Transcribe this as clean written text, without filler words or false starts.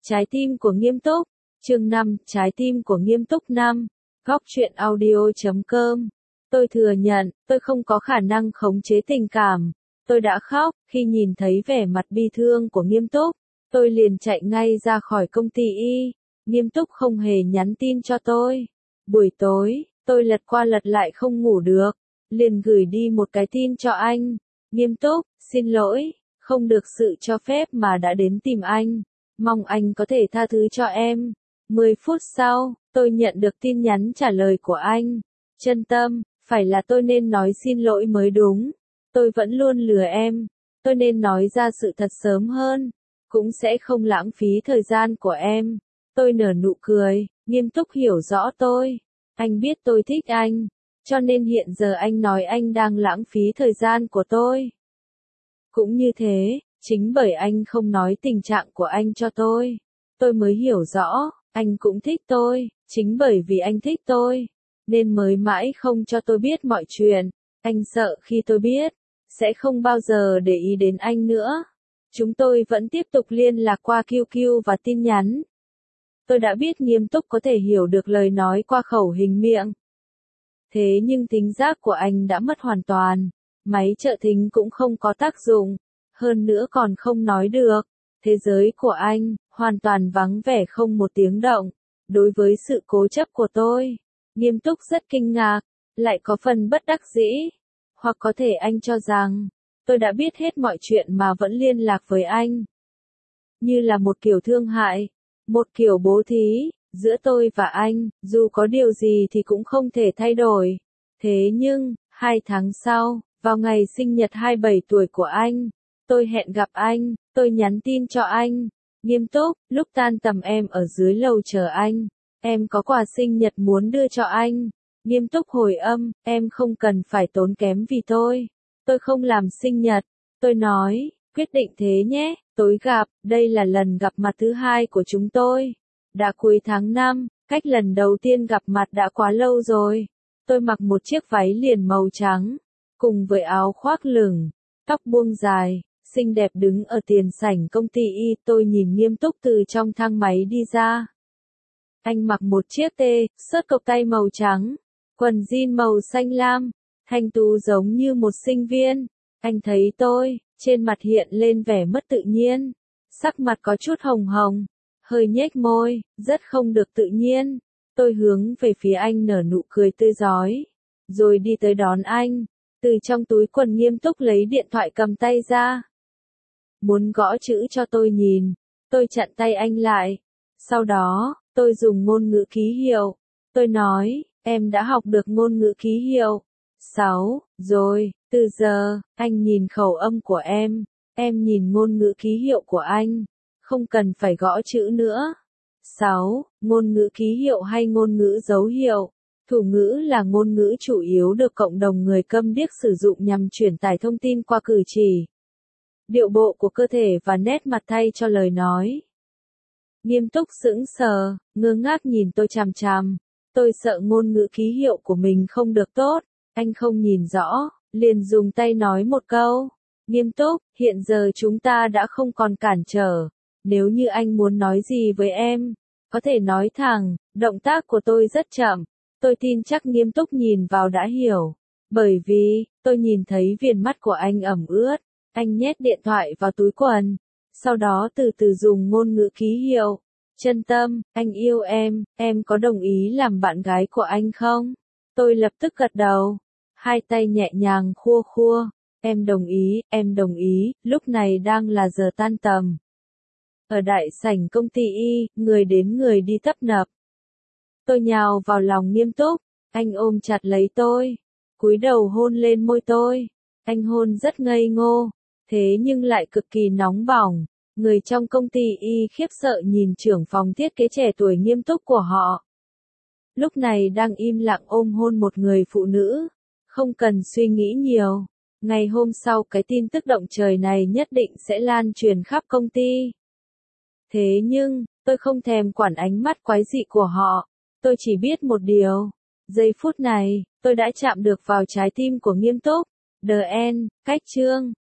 Trái tim của nghiêm túc, chương 5, trái tim của nghiêm túc 5, góc truyện audio.com. Tôi thừa nhận, tôi không có khả năng khống chế tình cảm. Tôi đã khóc, khi nhìn thấy vẻ mặt bi thương của nghiêm túc. Tôi liền chạy ngay ra khỏi công ty y. Nghiêm túc không hề nhắn tin cho tôi. Buổi tối, tôi lật qua lật lại không ngủ được. Liền gửi đi một cái tin cho anh. Nghiêm túc, xin lỗi, không được sự cho phép mà đã đến tìm anh. Mong anh có thể tha thứ cho em. 10 phút sau, tôi nhận được tin nhắn trả lời của anh. Chân tâm, phải là tôi nên nói xin lỗi mới đúng. Tôi vẫn luôn lừa em. Tôi nên nói ra sự thật sớm hơn. Cũng sẽ không lãng phí thời gian của em. Tôi nở nụ cười, nghiêm túc hiểu rõ tôi. Anh biết tôi thích anh. Cho nên hiện giờ anh nói anh đang lãng phí thời gian của tôi. Cũng như thế, chính bởi anh không nói tình trạng của anh cho tôi mới hiểu rõ, anh cũng thích tôi, chính bởi vì anh thích tôi, nên mới mãi không cho tôi biết mọi chuyện. Anh sợ khi tôi biết, sẽ không bao giờ để ý đến anh nữa. Chúng tôi vẫn tiếp tục liên lạc qua QQ và tin nhắn. Tôi đã biết nghiêm túc có thể hiểu được lời nói qua khẩu hình miệng. Thế nhưng thính giác của anh đã mất hoàn toàn, máy trợ thính cũng không có tác dụng, hơn nữa còn không nói được. Thế giới của anh, hoàn toàn vắng vẻ không một tiếng động. Đối với sự cố chấp của tôi, nghiêm túc rất kinh ngạc, lại có phần bất đắc dĩ. Hoặc có thể anh cho rằng, tôi đã biết hết mọi chuyện mà vẫn liên lạc với anh. Như là một kiểu thương hại, một kiểu bố thí, giữa tôi và anh, dù có điều gì thì cũng không thể thay đổi. Thế nhưng, 2 tháng sau, vào ngày sinh nhật 27 tuổi của anh, tôi hẹn gặp anh, tôi nhắn tin cho anh. Nghiêm túc, lúc tan tầm em ở dưới lầu chờ anh. Em có quà sinh nhật muốn đưa cho anh. Nghiêm túc hồi âm, em không cần phải tốn kém vì tôi. Tôi không làm sinh nhật. Tôi nói, quyết định thế nhé, tối gặp, đây là lần gặp mặt thứ 2 của chúng tôi. Đã cuối tháng 5, cách lần đầu tiên gặp mặt đã quá lâu rồi. Tôi mặc một chiếc váy liền màu trắng, cùng với áo khoác lửng, tóc buông dài, xinh đẹp đứng ở tiền sảnh công ty y. Tôi nhìn nghiêm túc từ trong thang máy đi ra. Anh mặc một chiếc t-shirt cộc tay màu trắng, quần jean màu xanh lam, thanh tú giống như một sinh viên. Anh thấy tôi, trên mặt hiện lên vẻ mất tự nhiên, sắc mặt có chút hồng hồng, hơi nhếch môi, rất không được tự nhiên. Tôi hướng về phía anh nở nụ cười tươi rói, rồi đi tới đón anh. Từ trong túi quần nghiêm túc lấy điện thoại cầm tay ra. Muốn gõ chữ cho tôi nhìn, tôi chặn tay anh lại. Sau đó, tôi dùng ngôn ngữ ký hiệu. Tôi nói, em đã học được ngôn ngữ ký hiệu. 6, rồi, từ giờ, anh nhìn khẩu âm của em nhìn ngôn ngữ ký hiệu của anh. Không cần phải gõ chữ nữa. 6. Ngôn ngữ ký hiệu hay ngôn ngữ dấu hiệu. Thủ ngữ là ngôn ngữ chủ yếu được cộng đồng người câm điếc sử dụng nhằm truyền tải thông tin qua cử chỉ, điệu bộ của cơ thể và nét mặt thay cho lời nói. Nghiêm túc sững sờ, ngơ ngác nhìn tôi chằm chằm. Tôi sợ ngôn ngữ ký hiệu của mình không được tốt. Anh không nhìn rõ, liền dùng tay nói một câu. Nghiêm túc, hiện giờ chúng ta đã không còn cản trở. Nếu như anh muốn nói gì với em, có thể nói thẳng. Động tác của tôi rất chậm. Tôi tin chắc nghiêm túc nhìn vào đã hiểu. Bởi vì, tôi nhìn thấy viền mắt của anh ẩm ướt. Anh nhét điện thoại vào túi quần. Sau đó từ từ dùng ngôn ngữ ký hiệu. Chân tâm, anh yêu em có đồng ý làm bạn gái của anh không? Tôi lập tức gật đầu. Hai tay nhẹ nhàng khua khua. Em đồng ý, lúc này đang là giờ tan tầm. Ở đại sảnh công ty y, người đến người đi tấp nập. Tôi nhào vào lòng nghiêm túc, anh ôm chặt lấy tôi, cúi đầu hôn lên môi tôi. Anh hôn rất ngây ngô, thế nhưng lại cực kỳ nóng bỏng. Người trong công ty y khiếp sợ nhìn trưởng phòng thiết kế trẻ tuổi nghiêm túc của họ. Lúc này đang im lặng ôm hôn một người phụ nữ, không cần suy nghĩ nhiều. Ngày hôm sau cái tin tức động trời này nhất định sẽ lan truyền khắp công ty. Thế nhưng, tôi không thèm quản ánh mắt quái dị của họ. Tôi chỉ biết một điều. Giây phút này, tôi đã chạm được vào trái tim của nghiêm túc. The End, cách chương.